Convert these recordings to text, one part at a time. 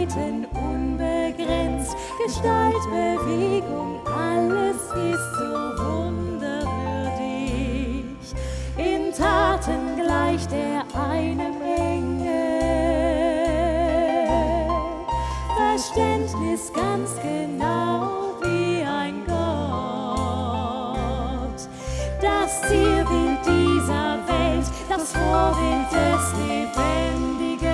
Weiten unbegrenzt, Gestalt, Bewegung, alles ist so wunderwürdig. In Taten gleicht er einem Engel, Verständnis ganz genau wie ein Gott. Das Zielbild dieser Welt, das Vorbild des Lebendigen.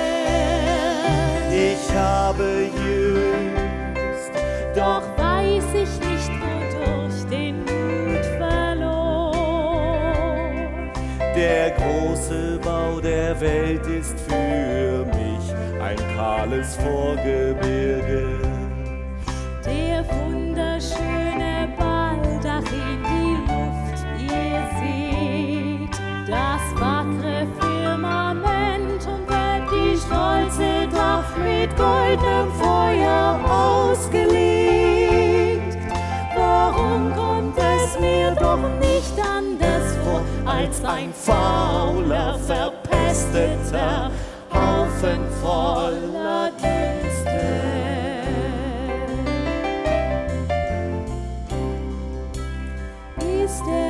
Ich habe jüngst, Doch weiß ich nicht, wodurch den Mut verlor. der große Bau der Welt ist für mich ein kahles Vorgebirge. Der wunderschöne Baldach in die Luft, ihr seht, das wackre Firmament umwölbt die stolze Dach mit goldenem Feuer ausgelegt. Warum kommt es mir doch nicht anders vor, als ein fauler, verpesteter Haufen voller Dünste? Ist